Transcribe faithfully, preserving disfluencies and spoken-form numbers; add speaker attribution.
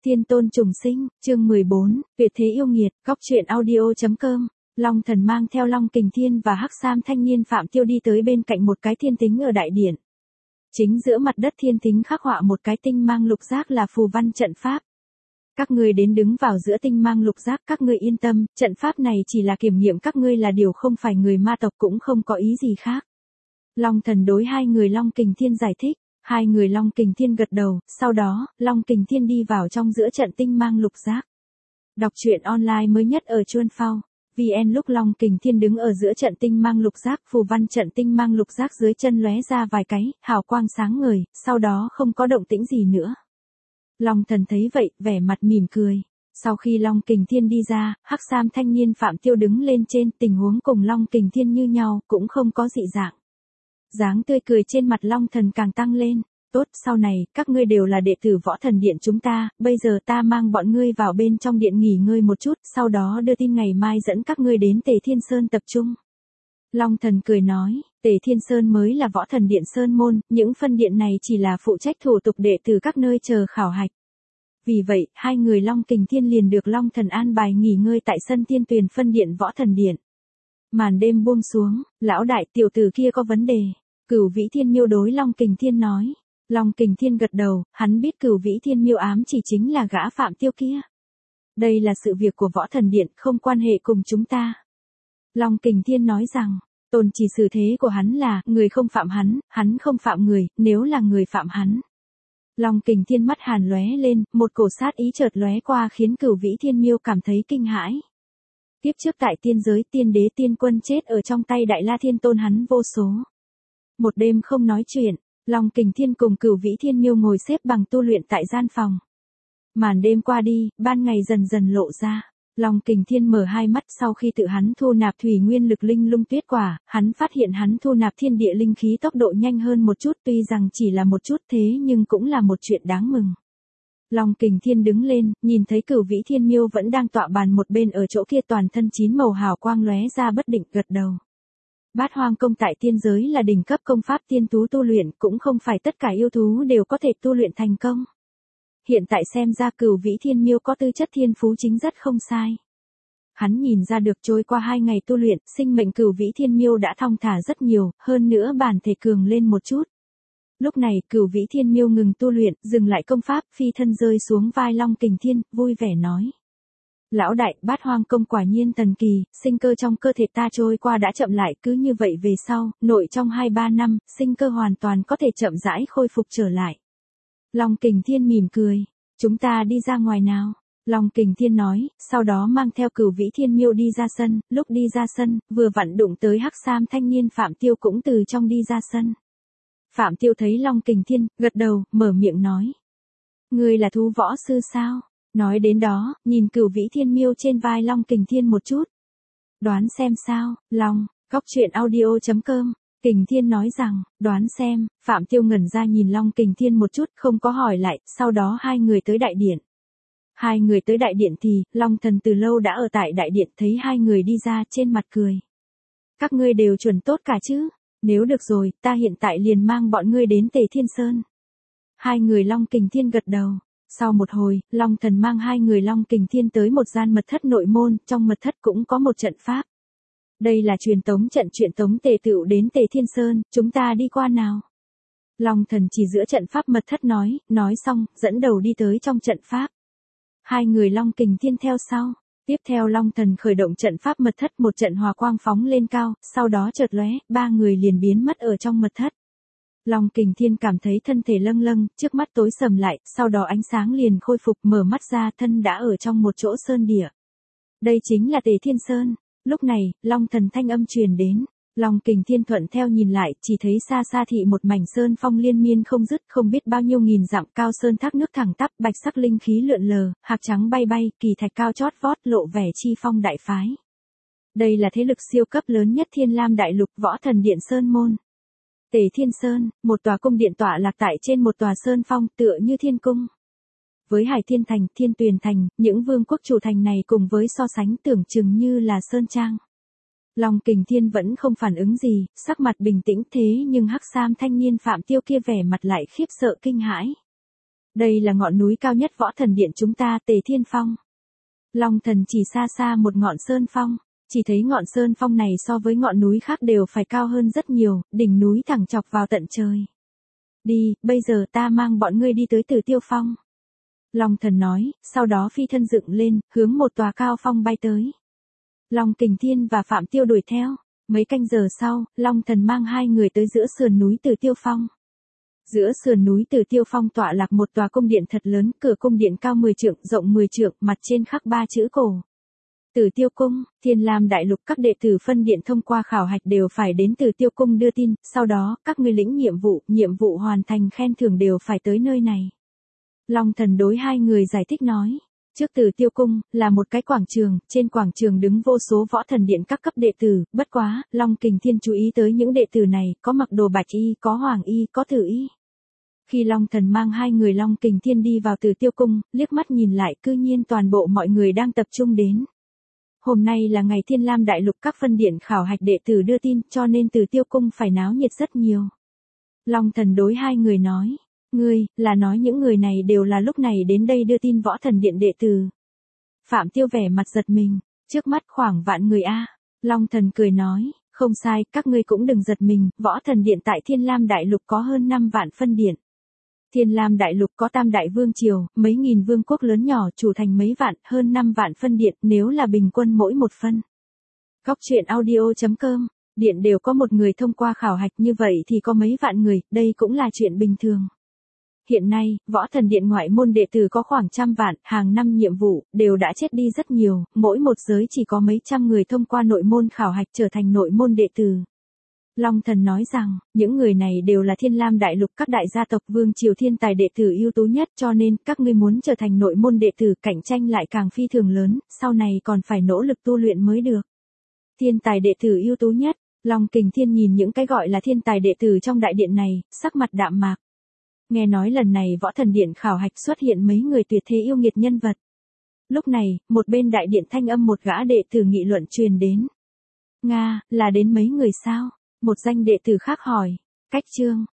Speaker 1: Thiên tôn trùng sinh, chương mười bốn, tuyệt thế yêu nghiệt, góc truyện audio.com. Long Thần mang theo Long Kình Thiên và Hắc Sam thanh niên Phạm Tiêu đi tới bên cạnh một cái thiên tính ở đại điện. Chính giữa mặt đất thiên tính khắc họa một cái tinh mang lục giác là phù văn trận pháp. Các ngươi đến đứng vào giữa tinh mang lục giác, các ngươi yên tâm, trận pháp này chỉ là kiểm nghiệm các ngươi là điều không phải người ma tộc, cũng không có ý gì khác. Long Thần đối hai người Long Kình Thiên giải thích. Hai người Long Kình Thiên gật đầu, sau đó, Long Kình Thiên đi vào trong giữa trận tinh mang lục giác. Đọc truyện online mới nhất ở Chuan Phao. vê en lúc Long Kình Thiên đứng ở giữa trận tinh mang lục giác, phù văn trận tinh mang lục giác dưới chân lóe ra vài cái, hào quang sáng ngời, sau đó không có động tĩnh gì nữa. Long Thần thấy vậy, vẻ mặt mỉm cười. Sau khi Long Kình Thiên đi ra, Hắc Sam thanh niên Phạm Tiêu đứng lên trên, tình huống cùng Long Kình Thiên như nhau, cũng không có dị dạng. Dáng tươi cười trên mặt Long Thần càng tăng lên. Tốt, sau này, các ngươi đều là đệ tử Võ Thần Điện chúng ta, bây giờ ta mang bọn ngươi vào bên trong điện nghỉ ngơi một chút, sau đó đưa tin ngày mai dẫn các ngươi đến Tề Thiên Sơn tập trung. Long Thần cười nói, Tề Thiên Sơn mới là Võ Thần Điện Sơn môn, những phân điện này chỉ là phụ trách thủ tục đệ tử các nơi chờ khảo hạch. Vì vậy, hai người Long Kình Thiên liền được Long Thần an bài nghỉ ngơi tại sân Thiên Tuyền phân điện Võ Thần Điện. Màn đêm buông xuống, lão đại tiểu tử kia có vấn đề. Cửu Vĩ Thiên Miêu đối Long Kình Thiên nói. Long Kình Thiên gật đầu, hắn biết Cửu Vĩ Thiên Miêu ám chỉ chính là gã Phạm Tiêu kia. Đây là sự việc của Võ Thần Điện, không quan hệ cùng chúng ta. Long Kình Thiên nói rằng, tôn chỉ xử thế của hắn là, người không phạm hắn, hắn không phạm người, nếu là người phạm hắn. Long Kình Thiên mắt hàn lóe lên, một cổ sát ý chợt lóe qua khiến Cửu Vĩ Thiên Miêu cảm thấy kinh hãi. Tiếp trước tại tiên giới tiên đế tiên quân chết ở trong tay Đại La Thiên Tôn hắn vô số. Một đêm không nói chuyện, Long Kình Thiên cùng Cửu Vĩ Thiên Miêu ngồi xếp bằng tu luyện tại gian phòng. Màn đêm qua đi, ban ngày dần dần lộ ra. Long Kình Thiên mở hai mắt sau khi tự hắn thu nạp thủy nguyên lực linh lung tuyết quả, hắn phát hiện hắn thu nạp thiên địa linh khí tốc độ nhanh hơn một chút, tuy rằng chỉ là một chút thế nhưng cũng là một chuyện đáng mừng. Long Kình Thiên đứng lên, nhìn thấy Cửu Vĩ Thiên Miêu vẫn đang tọa bàn một bên ở chỗ kia, toàn thân chín màu hào quang lóe ra bất định, gật đầu. Bát Hoang công tại tiên giới là đỉnh cấp công pháp tiên thú tu luyện, cũng không phải tất cả yêu thú đều có thể tu luyện thành công. Hiện tại xem ra Cửu Vĩ Thiên Miêu có tư chất thiên phú chính rất không sai. Hắn nhìn ra được trôi qua hai ngày tu luyện, sinh mệnh Cửu Vĩ Thiên Miêu đã thong thả rất nhiều, hơn nữa bản thể cường lên một chút. Lúc này, Cửu Vĩ Thiên Miêu ngừng tu luyện, dừng lại công pháp, phi thân rơi xuống vai Long Kình Thiên, vui vẻ nói. Lão đại, Bát Hoang công quả nhiên thần kỳ, sinh cơ trong cơ thể ta trôi qua đã chậm lại, cứ như vậy về sau, nội trong hai ba năm, sinh cơ hoàn toàn có thể chậm rãi khôi phục trở lại. Long Kình Thiên mỉm cười, chúng ta đi ra ngoài nào? Long Kình Thiên nói, sau đó mang theo Cửu Vĩ Thiên Miêu đi ra sân, lúc đi ra sân, vừa vặn đụng tới Hắc Sam thanh niên Phạm Tiêu cũng từ trong đi ra sân. Phạm Tiêu thấy Long Kình Thiên, gật đầu, mở miệng nói. Ngươi là thú võ sư sao? Nói đến đó, nhìn Cửu Vĩ Thiên Miêu trên vai Long Kình Thiên một chút. Đoán xem sao, Long, góc truyện audio.com. Kình Thiên nói rằng, đoán xem, Phạm Tiêu ngẩn ra nhìn Long Kình Thiên một chút, không có hỏi lại, sau đó hai người tới đại điện. Hai người tới đại điện thì, Long Thần từ lâu đã ở tại đại điện, thấy hai người đi ra, trên mặt cười. Các ngươi đều chuẩn tốt cả chứ? Nếu được rồi, ta hiện tại liền mang bọn ngươi đến Tề Thiên Sơn. Hai người Long Kình Thiên gật đầu. Sau một hồi, Long Thần mang hai người Long Kình Thiên tới một gian mật thất nội môn, trong mật thất cũng có một trận pháp. Đây là truyền tống trận, truyền tống tề tựu đến Tề Thiên Sơn, chúng ta đi qua nào. Long Thần chỉ giữa trận pháp mật thất nói, nói xong, dẫn đầu đi tới trong trận pháp. Hai người Long Kình Thiên theo sau. Tiếp theo Long Thần khởi động trận pháp mật thất, một trận hòa quang phóng lên cao, sau đó chợt lóe, ba người liền biến mất ở trong mật thất. Long Kình Thiên cảm thấy thân thể lâng lâng, trước mắt tối sầm lại, sau đó ánh sáng liền khôi phục, mở mắt ra, thân đã ở trong một chỗ sơn địa. Đây chính là Tề Thiên Sơn. Lúc này, Long Thần thanh âm truyền đến. Long Kình Thiên thuận theo nhìn lại, chỉ thấy xa xa thị một mảnh sơn phong liên miên không dứt, không biết bao nhiêu nghìn dặm cao, sơn thác nước thẳng tắp, bạch sắc linh khí lượn lờ, hạc trắng bay bay, kỳ thạch cao chót vót, lộ vẻ chi phong đại phái. Đây là thế lực siêu cấp lớn nhất Thiên Lam đại lục, Võ Thần Điện Sơn môn. Tề Thiên Sơn, một tòa cung điện tọa lạc tại trên một tòa sơn phong, tựa như thiên cung. Với Hải Thiên Thành, Thiên Tuyền Thành, những vương quốc chủ thành này cùng với so sánh tưởng chừng như là sơn trang. Long Kình Thiên vẫn không phản ứng gì, sắc mặt bình tĩnh, thế nhưng Hắc Sam thanh niên Phạm Tiêu kia vẻ mặt lại khiếp sợ kinh hãi. Đây là ngọn núi cao nhất võ thần điện chúng ta, Tề Thiên Phong. Long thần chỉ xa xa một ngọn sơn phong, chỉ thấy ngọn sơn phong này so với ngọn núi khác đều phải cao hơn rất nhiều, đỉnh núi thẳng chọc vào tận trời. Đi, bây giờ ta mang bọn ngươi đi tới Tử Tiêu Phong. Long thần nói, sau đó phi thân dựng lên, hướng một tòa cao phong bay tới. Long Kình Thiên và Phạm Tiêu đuổi theo. Mấy canh giờ sau, Long thần mang hai người tới giữa sườn núi Tử Tiêu Phong. Giữa sườn núi Tử Tiêu Phong tọa lạc một tòa cung điện thật lớn, cửa cung điện cao mười trượng, rộng mười trượng, mặt trên khắc ba chữ cổ. Tử Tiêu Cung, Thiên Lam Đại Lục các đệ tử phân điện thông qua khảo hạch đều phải đến Tử Tiêu Cung đưa tin, sau đó, các ngươi lĩnh nhiệm vụ, nhiệm vụ hoàn thành khen thưởng đều phải tới nơi này. Long thần đối hai người giải thích nói. Trước Tử Tiêu Cung, là một cái quảng trường, trên quảng trường đứng vô số võ thần điện các cấp đệ tử, bất quá, Long Kình Thiên chú ý tới những đệ tử này, có mặc đồ bạch y, có hoàng y, có tử y. Khi Long thần mang hai người Long Kình Thiên đi vào Tử Tiêu Cung, liếc mắt nhìn lại cư nhiên toàn bộ mọi người đang tập trung đến. Hôm nay là ngày Thiên Lam Đại Lục các phân điện khảo hạch đệ tử đưa tin, cho nên Tử Tiêu Cung phải náo nhiệt rất nhiều. Long thần đối hai người nói. Ngươi, là nói những người này đều là lúc này đến đây đưa tin võ thần điện đệ tử. Phạm Tiêu vẻ mặt giật mình, trước mắt khoảng vạn người a. Long thần cười nói, không sai, các ngươi cũng đừng giật mình, võ thần điện tại Thiên Lam Đại Lục có hơn năm vạn phân điện. Thiên Lam Đại Lục có tam đại vương triều, mấy nghìn vương quốc lớn nhỏ chủ thành mấy vạn, hơn năm vạn phân điện, nếu là bình quân mỗi một phân. Góc truyện audio chấm com, điện đều có một người thông qua khảo hạch, như vậy thì có mấy vạn người, đây cũng là chuyện bình thường. Hiện nay, võ thần điện ngoại môn đệ tử có khoảng trăm vạn, hàng năm nhiệm vụ, đều đã chết đi rất nhiều, mỗi một giới chỉ có mấy trăm người thông qua nội môn khảo hạch trở thành nội môn đệ tử. Long thần nói rằng, những người này đều là Thiên Lam Đại Lục các đại gia tộc vương triều thiên tài đệ tử ưu tú nhất, cho nên, các ngươi muốn trở thành nội môn đệ tử, cạnh tranh lại càng phi thường lớn, sau này còn phải nỗ lực tu luyện mới được. Thiên tài đệ tử ưu tú nhất, Long Kình Thiên nhìn những cái gọi là thiên tài đệ tử trong đại điện này, sắc mặt đạm mạc. Nghe nói lần này võ thần điện khảo hạch xuất hiện mấy người tuyệt thế yêu nghiệt nhân vật. Lúc này, một bên đại điện thanh âm một gã đệ tử nghị luận truyền đến. Nga, là đến mấy người sao? Một danh đệ tử khác hỏi. Cách chương,